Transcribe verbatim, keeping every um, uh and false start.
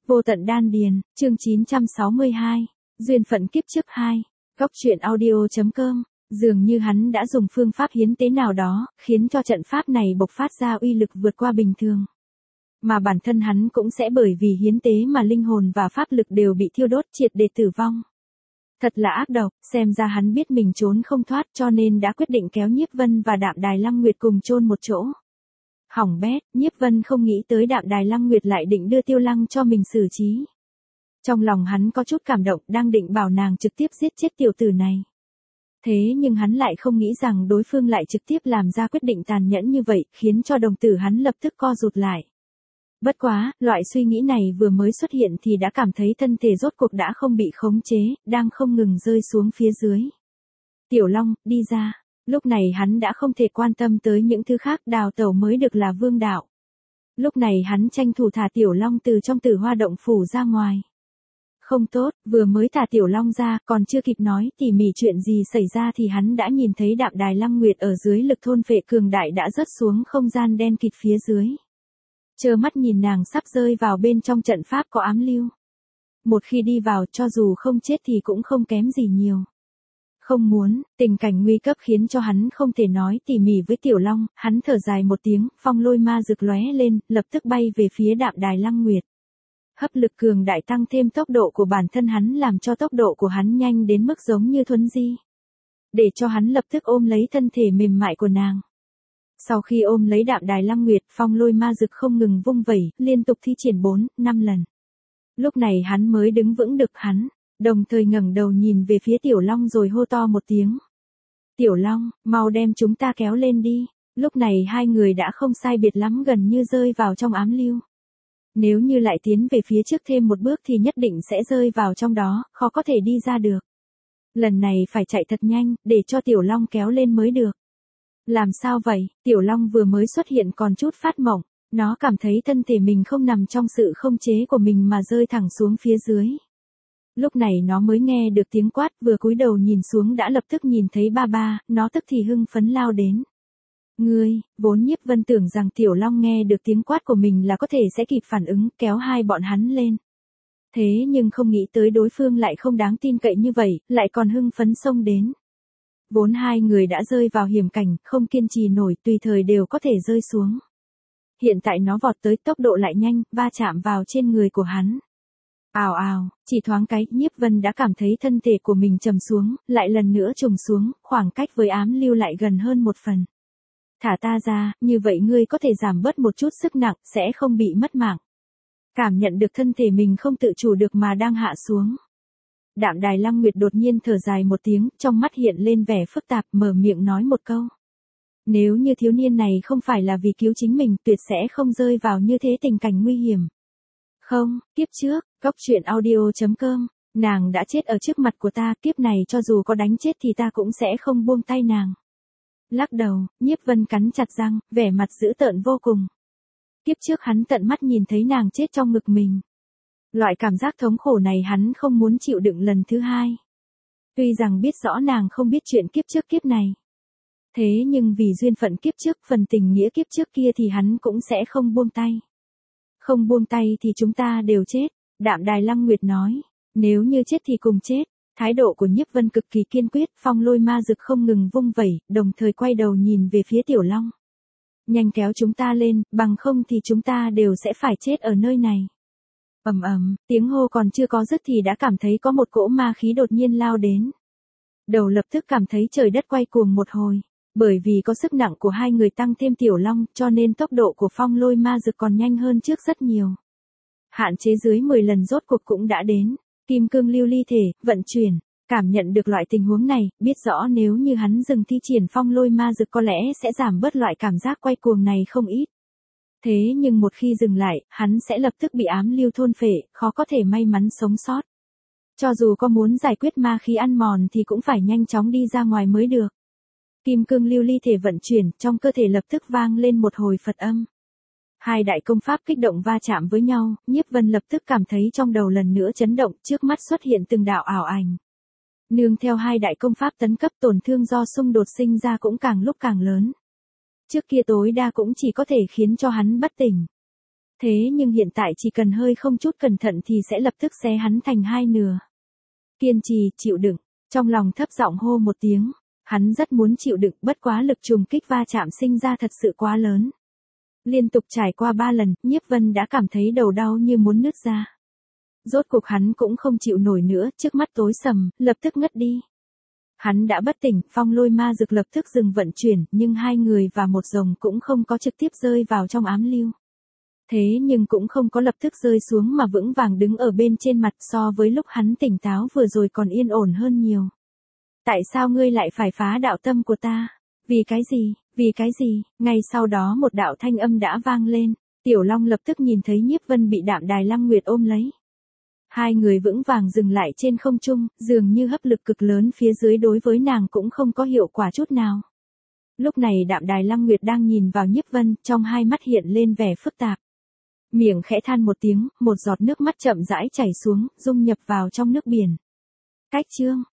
Vô tận đan điền, chương chín trăm sáu mươi hai, duyên phận kiếp trước hai, góc truyện audio.com, dường như hắn đã dùng phương pháp hiến tế nào đó, khiến cho trận pháp này bộc phát ra uy lực vượt qua bình thường. Mà bản thân hắn cũng sẽ bởi vì hiến tế mà linh hồn và pháp lực đều bị thiêu đốt triệt để tử vong. Thật là ác độc, xem ra hắn biết mình trốn không thoát cho nên đã quyết định kéo Nhiếp Vân và Đạm Đài Lăng Nguyệt cùng chôn một chỗ. Hỏng bét, Nhiếp Vân không nghĩ tới Đạm Đài Lăng Nguyệt lại định đưa Tiêu Lăng cho mình xử trí. Trong lòng hắn có chút cảm động, đang định bảo nàng trực tiếp giết chết tiểu tử này. Thế nhưng hắn lại không nghĩ rằng đối phương lại trực tiếp làm ra quyết định tàn nhẫn như vậy, khiến cho đồng tử hắn lập tức co rụt lại. Bất quá, loại suy nghĩ này vừa mới xuất hiện thì đã cảm thấy thân thể rốt cuộc đã không bị khống chế, đang không ngừng rơi xuống phía dưới. Tiểu Long, đi ra. Lúc này hắn đã không thể quan tâm tới những thứ khác, đào tẩu mới được là vương đạo. Lúc này hắn tranh thủ thả Tiểu Long từ trong Tử Hoa động phủ ra ngoài. Không tốt, vừa mới thả Tiểu Long ra, còn chưa kịp nói tỉ mỉ chuyện gì xảy ra thì hắn đã nhìn thấy Đạm Đài Lăng Nguyệt ở dưới lực thôn phệ cường đại đã rớt xuống không gian đen kịt phía dưới. Trơ mắt nhìn nàng sắp rơi vào bên trong trận pháp có ám lưu. Một khi đi vào cho dù không chết thì cũng không kém gì nhiều. Không muốn, tình cảnh nguy cấp khiến cho hắn không thể nói tỉ mỉ với Tiểu Long, hắn thở dài một tiếng, phong lôi ma rực lóe lên, lập tức bay về phía Đạm Đài Lăng Nguyệt. Hấp lực cường đại tăng thêm tốc độ của bản thân hắn làm cho tốc độ của hắn nhanh đến mức giống như thuấn di. Để cho hắn lập tức ôm lấy thân thể mềm mại của nàng. Sau khi ôm lấy Đạm Đài Lăng Nguyệt, phong lôi ma rực không ngừng vung vẩy, liên tục thi triển bốn, năm lần. Lúc này hắn mới đứng vững được hắn, đồng thời ngẩng đầu nhìn về phía Tiểu Long rồi hô to một tiếng. Tiểu Long, mau đem chúng ta kéo lên đi. Lúc này hai người đã không sai biệt lắm, gần như rơi vào trong ám lưu. Nếu như lại tiến về phía trước thêm một bước thì nhất định sẽ rơi vào trong đó, khó có thể đi ra được. Lần này phải chạy thật nhanh, để cho Tiểu Long kéo lên mới được. Làm sao vậy? Tiểu Long vừa mới xuất hiện còn chút phát mộng, nó cảm thấy thân thể mình không nằm trong sự không chế của mình mà rơi thẳng xuống phía dưới. Lúc này nó mới nghe được tiếng quát, vừa cúi đầu nhìn xuống đã lập tức nhìn thấy ba ba, nó tức thì hưng phấn lao đến. Ngươi, vốn Nhiếp Vân tưởng rằng Tiểu Long nghe được tiếng quát của mình là có thể sẽ kịp phản ứng, kéo hai bọn hắn lên. Thế nhưng không nghĩ tới đối phương lại không đáng tin cậy như vậy, lại còn hưng phấn xông đến. Vốn hai người đã rơi vào hiểm cảnh, không kiên trì nổi, tùy thời đều có thể rơi xuống. Hiện tại nó vọt tới, tốc độ lại nhanh, va chạm vào trên người của hắn. Ào ào, chỉ thoáng cái, Nhiếp Vân đã cảm thấy thân thể của mình trầm xuống, lại lần nữa trùng xuống, khoảng cách với ám lưu lại gần hơn một phần. Thả ta ra, như vậy ngươi có thể giảm bớt một chút sức nặng, sẽ không bị mất mạng. Cảm nhận được thân thể mình không tự chủ được mà đang hạ xuống. Đạm Đài Lăng Nguyệt đột nhiên thở dài một tiếng, trong mắt hiện lên vẻ phức tạp, mở miệng nói một câu. Nếu như thiếu niên này không phải là vì cứu chính mình, tuyệt sẽ không rơi vào như thế tình cảnh nguy hiểm. Không, kiếp trước, góc truyện audio.com, nàng đã chết ở trước mặt của ta, kiếp này cho dù có đánh chết thì ta cũng sẽ không buông tay nàng. Lắc đầu, Nhiếp Vân cắn chặt răng, vẻ mặt dữ tợn vô cùng. Kiếp trước hắn tận mắt nhìn thấy nàng chết trong ngực mình. Loại cảm giác thống khổ này hắn không muốn chịu đựng lần thứ hai. Tuy rằng biết rõ nàng không biết chuyện kiếp trước kiếp này. Thế nhưng vì duyên phận kiếp trước, phần tình nghĩa kiếp trước kia thì hắn cũng sẽ không buông tay. Không buông tay thì chúng ta đều chết, Đạm Đài Lăng Nguyệt nói. Nếu như chết thì cùng chết. Thái độ của Nhiếp Vân cực kỳ kiên quyết, phong lôi ma rực không ngừng vung vẩy, đồng thời quay đầu nhìn về phía Tiểu Long. Nhanh kéo chúng ta lên, bằng không thì chúng ta đều sẽ phải chết ở nơi này. Ầm ầm, tiếng hô còn chưa có dứt thì đã cảm thấy có một cỗ ma khí đột nhiên lao đến. Đầu lập tức cảm thấy trời đất quay cuồng một hồi, bởi vì có sức nặng của hai người tăng thêm Tiểu Long, cho nên tốc độ của phong lôi ma rực còn nhanh hơn trước rất nhiều. Hạn chế dưới mười lần rốt cuộc cũng đã đến. Kim cương lưu ly thể, vận chuyển, cảm nhận được loại tình huống này, biết rõ nếu như hắn dừng thi triển phong lôi ma rực có lẽ sẽ giảm bớt loại cảm giác quay cuồng này không ít. Thế nhưng một khi dừng lại, hắn sẽ lập tức bị ám lưu thôn phệ, khó có thể may mắn sống sót. Cho dù có muốn giải quyết ma khí ăn mòn thì cũng phải nhanh chóng đi ra ngoài mới được. Kim cương lưu ly thể vận chuyển, trong cơ thể lập tức vang lên một hồi Phật âm. Hai đại công pháp kích động va chạm với nhau, Nhiếp Vân lập tức cảm thấy trong đầu lần nữa chấn động, trước mắt xuất hiện từng đạo ảo ảnh. Nương theo hai đại công pháp tấn cấp, tổn thương do xung đột sinh ra cũng càng lúc càng lớn. Trước kia tối đa cũng chỉ có thể khiến cho hắn bất tỉnh. Thế nhưng hiện tại chỉ cần hơi không chút cẩn thận thì sẽ lập tức xé hắn thành hai nửa. Kiên trì, chịu đựng, trong lòng thấp giọng hô một tiếng. Hắn rất muốn chịu đựng, bất quá lực trùng kích va chạm sinh ra thật sự quá lớn. Liên tục trải qua ba lần, Nhiếp Vân đã cảm thấy đầu đau như muốn nứt ra. Rốt cuộc hắn cũng không chịu nổi nữa, trước mắt tối sầm, lập tức ngất đi. Hắn đã bất tỉnh, phong lôi ma dược lập tức dừng vận chuyển, nhưng hai người và một rồng cũng không có trực tiếp rơi vào trong ám lưu. Thế nhưng cũng không có lập tức rơi xuống mà vững vàng đứng ở bên trên mặt, so với lúc hắn tỉnh táo vừa rồi còn yên ổn hơn nhiều. Tại sao ngươi lại phải phá đạo tâm của ta? Vì cái gì? Vì cái gì? Ngay sau đó một đạo thanh âm đã vang lên, Tiểu Long lập tức nhìn thấy Nhiếp Vân bị Đạm Đài Lăng Nguyệt ôm lấy. Hai người vững vàng dừng lại trên không trung, dường như hấp lực cực lớn phía dưới đối với nàng cũng không có hiệu quả chút nào. Lúc này Đạm Đài Lăng Nguyệt đang nhìn vào Nhiếp Vân, trong hai mắt hiện lên vẻ phức tạp. Miệng khẽ than một tiếng, một giọt nước mắt chậm rãi chảy xuống, dung nhập vào trong nước biển. Cách chương